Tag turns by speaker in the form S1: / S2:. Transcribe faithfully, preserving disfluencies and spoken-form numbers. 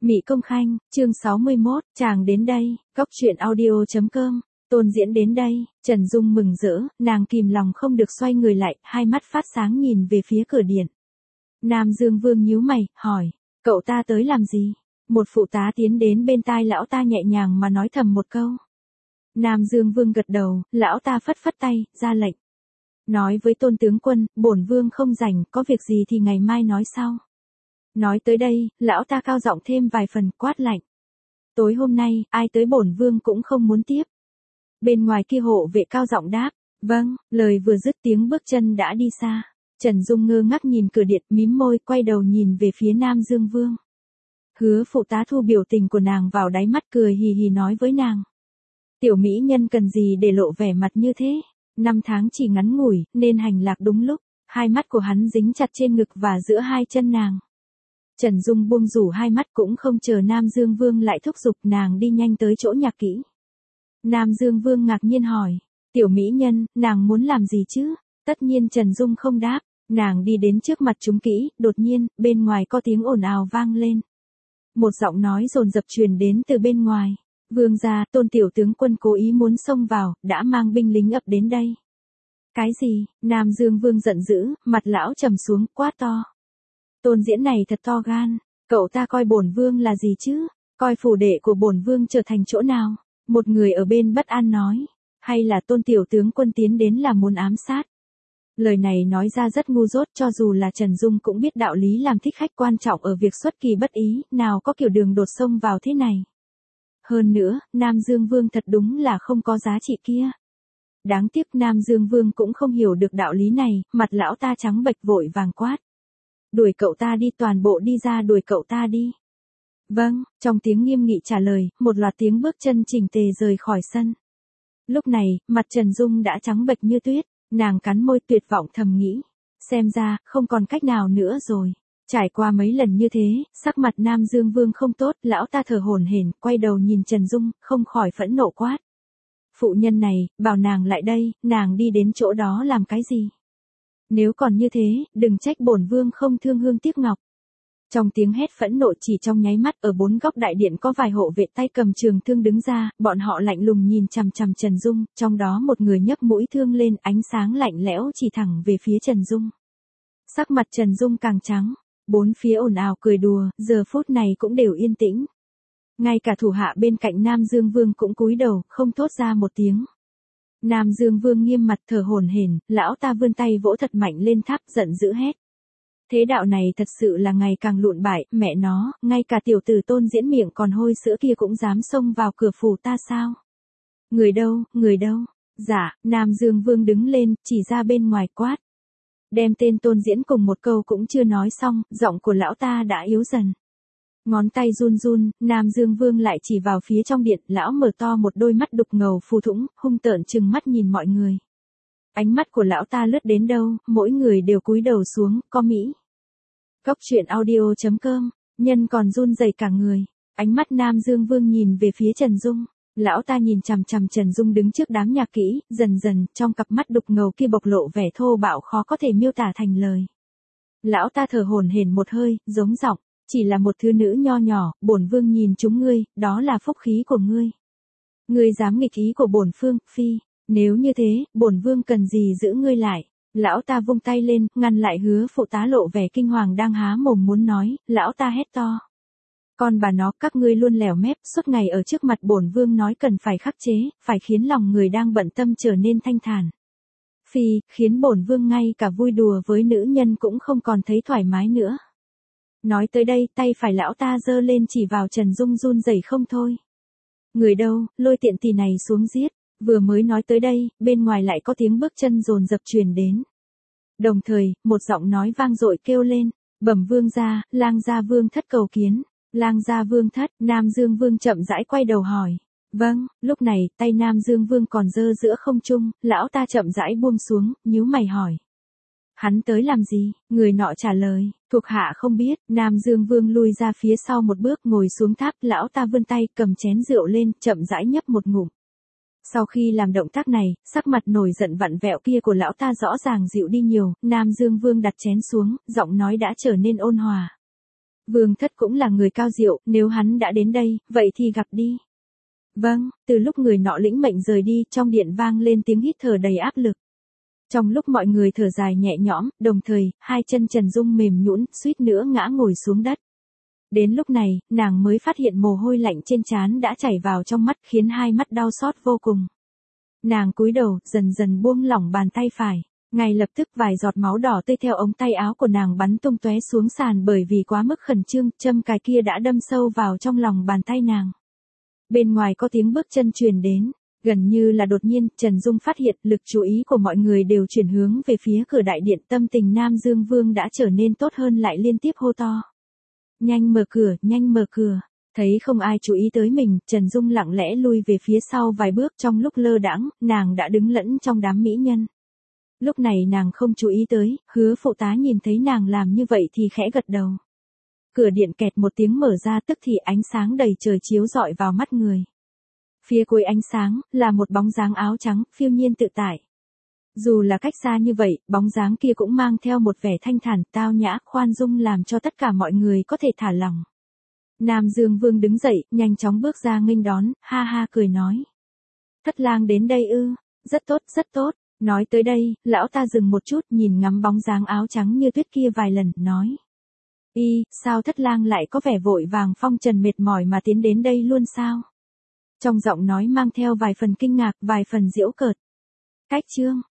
S1: Mị Công Khanh, chương sáu mươi mốt, chàng đến đây, góc truyện audio chấm com, Tôn Diễn đến đây, Trần Dung mừng rỡ, nàng kìm lòng không được xoay người lại, hai mắt phát sáng nhìn về phía cửa điện. Nam Dương Vương nhíu mày, hỏi, cậu ta tới làm gì? Một phụ tá tiến đến bên tai lão ta nhẹ nhàng mà nói thầm một câu. Nam Dương Vương gật đầu, lão ta phất phất tay, ra lệnh. Nói với Tôn tướng quân, bổn vương không rảnh, có việc gì thì ngày mai nói sau. Nói tới đây, lão ta cao giọng thêm vài phần, quát lạnh. Tối hôm nay, ai tới bổn vương cũng không muốn tiếp. Bên ngoài kia hộ vệ cao giọng đáp, vâng, lời vừa dứt tiếng bước chân đã đi xa. Trần Dung ngơ ngác nhìn cửa điện, mím môi, quay đầu nhìn về phía Nam Dương Vương. Hứa phụ tá thu biểu tình của nàng vào đáy mắt, cười hì hì nói với nàng. Tiểu mỹ nhân cần gì để lộ vẻ mặt như thế? Năm tháng chỉ ngắn ngủi, nên hành lạc đúng lúc. Hai mắt của hắn dính chặt trên ngực và giữa hai chân nàng. Trần Dung buông rủ hai mắt, cũng không chờ Nam Dương Vương lại thúc giục, nàng đi nhanh tới chỗ nhạc kỹ. Nam Dương Vương ngạc nhiên hỏi, tiểu mỹ nhân, nàng muốn làm gì chứ? Tất nhiên Trần Dung không đáp, nàng đi đến trước mặt chúng kỹ, đột nhiên, bên ngoài có tiếng ồn ào vang lên. Một giọng nói dồn dập truyền đến từ bên ngoài. Vương gia, Tôn tiểu tướng quân cố ý muốn xông vào, đã mang binh lính ập đến đây. Cái gì? Nam Dương Vương giận dữ, mặt lão trầm xuống, quát to. Tôn Diễn này thật to gan, cậu ta coi bổn vương là gì chứ? Coi phủ đệ của bổn vương trở thành chỗ nào? Một người ở bên bất an nói, hay là Tôn tiểu tướng quân tiến đến là muốn ám sát? Lời này nói ra rất ngu dốt, cho dù là Trần Dung cũng biết đạo lý làm thích khách quan trọng ở việc xuất kỳ bất ý, nào có kiểu đường đột xông vào thế này. Hơn nữa, Nam Dương Vương thật đúng là không có giá trị kia. Đáng tiếc Nam Dương Vương cũng không hiểu được đạo lý này, mặt lão ta trắng bệch vội vàng quát. Đuổi cậu ta đi, toàn bộ đi ra, đuổi cậu ta đi. Vâng, trong tiếng nghiêm nghị trả lời, một loạt tiếng bước chân chỉnh tề rời khỏi sân. Lúc này, mặt Trần Dung đã trắng bệch như tuyết, nàng cắn môi tuyệt vọng thầm nghĩ. Xem ra, không còn cách nào nữa rồi. Trải qua mấy lần như thế, sắc mặt Nam Dương Vương không tốt, lão ta thở hổn hển, quay đầu nhìn Trần Dung, không khỏi phẫn nộ quát. Phụ nhân này, bảo nàng lại đây, nàng đi đến chỗ đó làm cái gì? Nếu còn như thế, đừng trách bổn vương không thương hương tiếc ngọc. Trong tiếng hét phẫn nộ chỉ trong nháy mắt, ở bốn góc đại điện có vài hộ vệ tay cầm trường thương đứng ra, bọn họ lạnh lùng nhìn chằm chằm Trần Dung, trong đó một người nhấc mũi thương lên, ánh sáng lạnh lẽo chỉ thẳng về phía Trần Dung. Sắc mặt Trần Dung càng trắng, bốn phía ồn ào cười đùa, giờ phút này cũng đều yên tĩnh. Ngay cả thủ hạ bên cạnh Nam Dương Vương cũng cúi đầu, không thốt ra một tiếng. Nam Dương Vương nghiêm mặt thở hổn hển, lão ta vươn tay vỗ thật mạnh lên tháp, giận dữ hét. Thế đạo này thật sự là ngày càng lụn bại, mẹ nó, ngay cả tiểu tử Tôn Diễn miệng còn hôi sữa kia cũng dám xông vào cửa phủ ta sao? Người đâu, người đâu? Dạ, Nam Dương Vương đứng lên, chỉ ra bên ngoài quát. Đem tên Tôn Diễn cùng một câu cũng chưa nói xong, giọng của lão ta đã yếu dần. Ngón tay run run, Nam Dương Vương lại chỉ vào phía trong điện, lão mở to một đôi mắt đục ngầu phù thủng, hung tợn trừng mắt nhìn mọi người. Ánh mắt của lão ta lướt đến đâu, mỗi người đều cúi đầu xuống, có mỹ. Góc truyện audio chấm com, nhân còn run rẩy cả người. Ánh mắt Nam Dương Vương nhìn về phía Trần Dung. Lão ta nhìn chằm chằm Trần Dung đứng trước đám nhạc kỹ, dần dần, trong cặp mắt đục ngầu kia bộc lộ vẻ thô bạo khó có thể miêu tả thành lời. Lão ta thở hổn hển một hơi, giống giọng, chỉ là một thứ nữ nho nhỏ, bổn vương nhìn chúng ngươi, đó là phúc khí của ngươi. Ngươi dám nghịch ý của bổn vương, phi, nếu như thế, bổn vương cần gì giữ ngươi lại. Lão ta vung tay lên, ngăn lại hứa phụ tá lộ vẻ kinh hoàng đang há mồm muốn nói, lão ta hét to. Con bà nó, các ngươi luôn lẻo mép, suốt ngày ở trước mặt bổn vương nói cần phải khắc chế, phải khiến lòng người đang bận tâm trở nên thanh thản. Phi, khiến bổn vương ngay cả vui đùa với nữ nhân cũng không còn thấy thoải mái nữa. Nói tới đây, tay phải lão ta giơ lên chỉ vào Trần Dung run rẩy không thôi. Người đâu, lôi tiện tỳ này xuống giết. Vừa mới nói tới đây, bên ngoài lại có tiếng bước chân dồn dập truyền đến. Đồng thời, một giọng nói vang dội kêu lên, bẩm vương gia, lang gia vương thất cầu kiến. Lang gia vương thất, Nam Dương Vương chậm rãi quay đầu hỏi. Vâng, lúc này, tay Nam Dương Vương còn giơ giữa không trung, lão ta chậm rãi buông xuống, nhíu mày hỏi. Hắn tới làm gì? Người nọ trả lời, thuộc hạ không biết. Nam Dương Vương lui ra phía sau một bước, ngồi xuống tháp, lão ta vươn tay cầm chén rượu lên, chậm rãi nhấp một ngụm. Sau khi làm động tác này, sắc mặt nổi giận vặn vẹo kia của lão ta rõ ràng dịu đi nhiều, Nam Dương Vương đặt chén xuống, giọng nói đã trở nên ôn hòa. Vương Thất cũng là người cao diệu, nếu hắn đã đến đây, vậy thì gặp đi. Vâng, từ lúc người nọ lĩnh mệnh rời đi, trong điện vang lên tiếng hít thở đầy áp lực. Trong lúc mọi người thở dài nhẹ nhõm, đồng thời, hai chân Trần Dung mềm nhũn, suýt nữa ngã ngồi xuống đất. Đến lúc này, nàng mới phát hiện mồ hôi lạnh trên trán đã chảy vào trong mắt khiến hai mắt đau xót vô cùng. Nàng cúi đầu, dần dần buông lỏng bàn tay phải. Ngay lập tức vài giọt máu đỏ tươi theo ống tay áo của nàng bắn tung tóe xuống sàn bởi vì quá mức khẩn trương, châm cài kia đã đâm sâu vào trong lòng bàn tay nàng. Bên ngoài có tiếng bước chân truyền đến, gần như là đột nhiên, Trần Dung phát hiện lực chú ý của mọi người đều chuyển hướng về phía cửa đại điện, tâm tình Nam Dương Vương đã trở nên tốt hơn lại liên tiếp hô to. Nhanh mở cửa, nhanh mở cửa. Thấy không ai chú ý tới mình, Trần Dung lặng lẽ lui về phía sau vài bước, trong lúc lơ đãng, nàng đã đứng lẫn trong đám mỹ nhân. Lúc này nàng không chú ý tới, Hứa phụ tá nhìn thấy nàng làm như vậy thì khẽ gật đầu. Cửa điện kẹt một tiếng mở ra, tức thì ánh sáng đầy trời chiếu rọi vào mắt người. Phía cuối ánh sáng, là một bóng dáng áo trắng, phiêu nhiên tự tại. Dù là cách xa như vậy, bóng dáng kia cũng mang theo một vẻ thanh thản, tao nhã, khoan dung làm cho tất cả mọi người có thể thả lỏng. Nam Dương Vương đứng dậy, nhanh chóng bước ra nghênh đón, ha ha cười nói. Thất lang đến đây ư, rất tốt, rất tốt. Nói tới đây, lão ta dừng một chút nhìn ngắm bóng dáng áo trắng như tuyết kia vài lần, nói. Y, sao thất lang lại có vẻ vội vàng phong trần mệt mỏi mà tiến đến đây luôn sao? Trong giọng nói mang theo vài phần kinh ngạc, vài phần giễu cợt. Cách chương.